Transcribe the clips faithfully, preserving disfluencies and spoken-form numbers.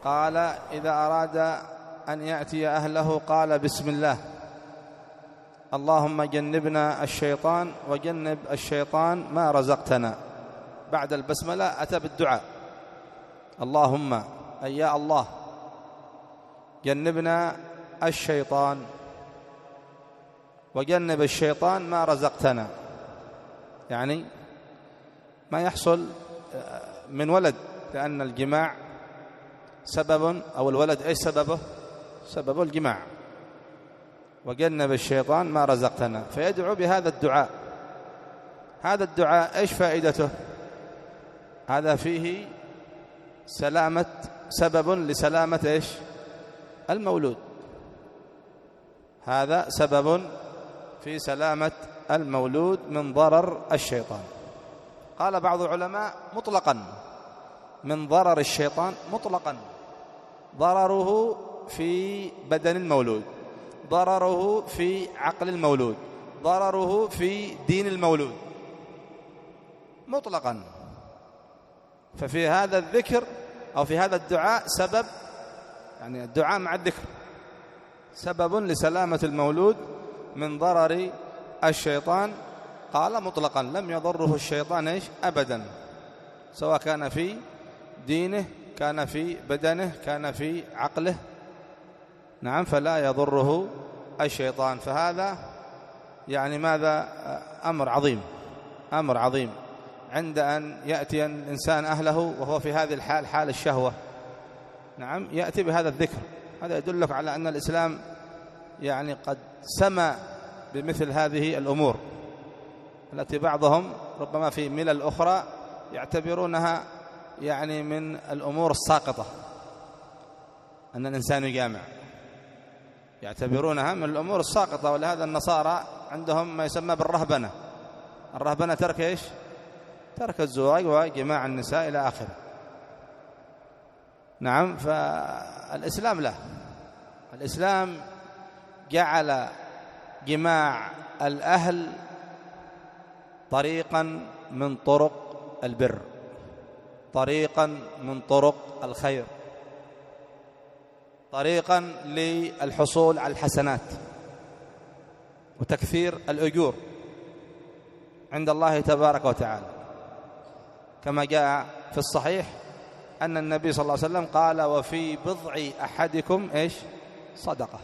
قال إذا أراد أن يأتي أهله قال بسم الله اللهم جنبنا الشيطان وجنب الشيطان ما رزقتنا. بعد البسملة أتى بالدعاء اللهم أي يا الله جنبنا الشيطان وجنب الشيطان ما رزقتنا، يعني ما يحصل من ولد، لأن الجماع سبب، أو الولد إيش سببه؟ سببه الجماع. وجنب الشيطان ما رزقتنا، فيدعو بهذا الدعاء. هذا الدعاء إيش فائدته؟ هذا فيه سلامة، سبب لسلامة إيش؟ المولود. هذا سبب في سلامة المولود من ضرر الشيطان. قال بعض العلماء مطلقا من ضرر الشيطان مطلقا، ضرره في بدن المولود، ضرره في عقل المولود، ضرره في دين المولود مطلقا. ففي هذا الذكر أو في هذا الدعاء سبب، يعني الدعاء مع الذكر سبب لسلامة المولود من ضرر الشيطان. قال مطلقا لم يضره الشيطان إيش أبدا، سواء كان في دينه، كان في بدنه، كان في عقله، نعم، فلا يضره الشيطان. فهذا يعني ماذا؟ أمر عظيم، أمر عظيم عند أن يأتي الإنسان أهله وهو في هذه الحال، حال الشهوة، نعم، يأتي بهذا الذكر. هذا يدلك على أن الإسلام يعني قد سمى بمثل هذه الأمور التي بعضهم ربما في ملل أخرى يعتبرونها يعني من الأمور الساقطة، أن الإنسان يجامع، يعتبرونها من الأمور الساقطة. ولهذا النصارى عندهم ما يسمى بالرهبنة. الرهبنة ترك إيش؟ ترك الزواج وجماع النساء إلى آخره، نعم. فالإسلام لا، الإسلام جعل جماع الأهل طريقا من طرق البر، طريقا من طرق الخير، طريقا للحصول على الحسنات وتكثير الأجور عند الله تبارك وتعالى، كما جاء في الصحيح أن النبي صلى الله عليه وسلم قال وفي بضع أحدكم إيش؟ صدقة.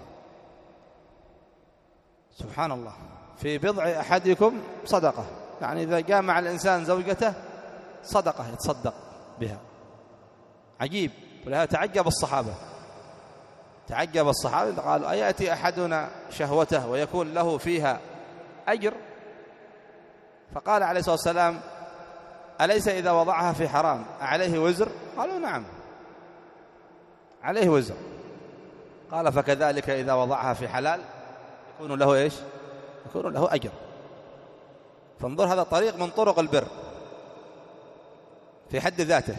سبحان الله، في بضع أحدكم صدقة، يعني إذا جامع الإنسان زوجته صدقة يتصدق بها. عجيب. ولهذا تعجب الصحابة، تعجب الصحابة قالوا أيأتي أحدنا شهوته ويكون له فيها أجر؟ فقال عليه الصلاة والسلام أليس إذا وضعها في حرام عليه وزر؟ قالوا نعم عليه وزر. قال فكذلك إذا وضعها في حلال يكون له إيش؟ يكون له أجر. فانظر، هذا طريق من طرق البر في حد ذاته،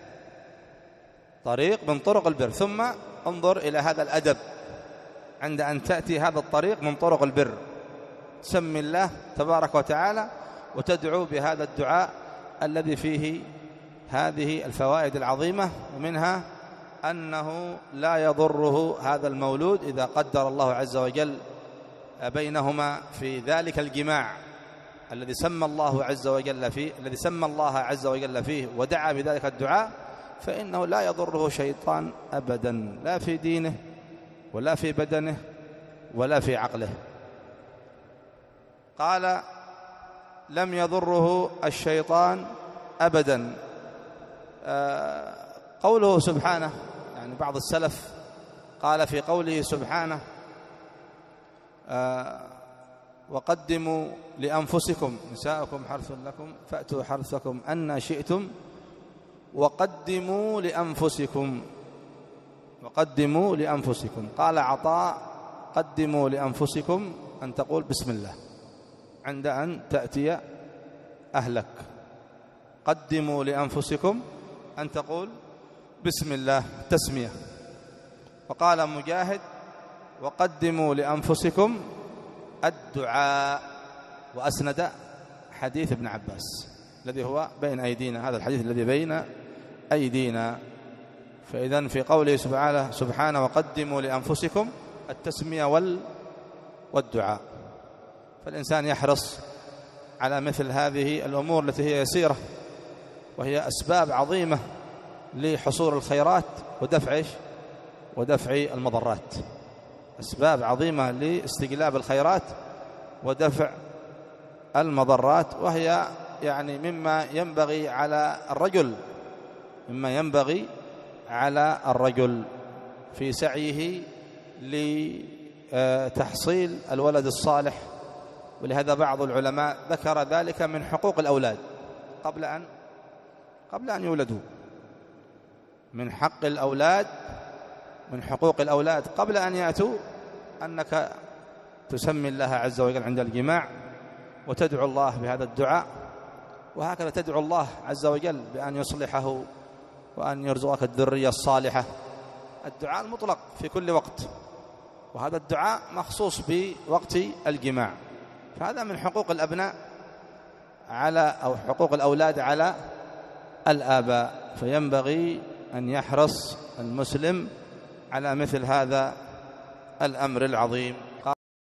طريق من طرق البر. ثم انظر إلى هذا الأدب عند أن تأتي هذا الطريق من طرق البر، تسمي الله تبارك وتعالى وتدعو بهذا الدعاء الذي فيه هذه الفوائد العظيمة. ومنها أنه لا يضره هذا المولود إذا قدر الله عز وجل بينهما في ذلك الجماع الذي سمى الله عز وجل فيه، الذي سمى الله عز وجل فيه ودعا بذلك الدعاء، فإنه لا يضره شيطان أبدا، لا في دينه ولا في بدنه ولا في عقله. قال لم يضره الشيطان أبدا. آه قوله سبحانه، يعني بعض السلف قال في قوله سبحانه آه وقدموا لأنفسكم نساءكم حرث لكم فأتوا حرثكم أن شئتم وقدموا لأنفسكم، وقدموا لأنفسكم. قال عطاء قدموا لأنفسكم أن تقول بسم الله عند أن تأتي أهلك، قدموا لأنفسكم أن تقول بسم الله تسمية. وقال مجاهد وقدموا لأنفسكم الدعاء، وأسند حديث ابن عباس الذي هو بين أيدينا، هذا الحديث الذي بين أيدينا. فإذن في قوله سبحانه سبحانه وقدموا لأنفسكم التسمية والدعاء. فالإنسان يحرص على مثل هذه الأمور التي هي يسيرة وهي أسباب عظيمة لحصول الخيرات ودفع إيش؟ ودفع المضرات. أسباب عظيمة لاستجلاب الخيرات ودفع المضرات، وهي يعني مما ينبغي على الرجل مما ينبغي على الرجل في سعيه لتحصيل الولد الصالح. ولهذا بعض العلماء ذكر ذلك من حقوق الأولاد قبل أن قبل أن يولدوا، من حق الأولاد من حقوق الأولاد قبل أن يأتوا أنك تسمي الله عز وجل عند الجماع وتدعو الله بهذا الدعاء، وهكذا تدعو الله عز وجل بأن يصلحه وأن يرزقك الذرية الصالحة. الدعاء المطلق في كل وقت، وهذا الدعاء مخصوص بوقت الجماع. فهذا من حقوق الأبناء على أو حقوق الأولاد على الآباء، فينبغي أن يحرص المسلم على مثل هذا الأمر العظيم.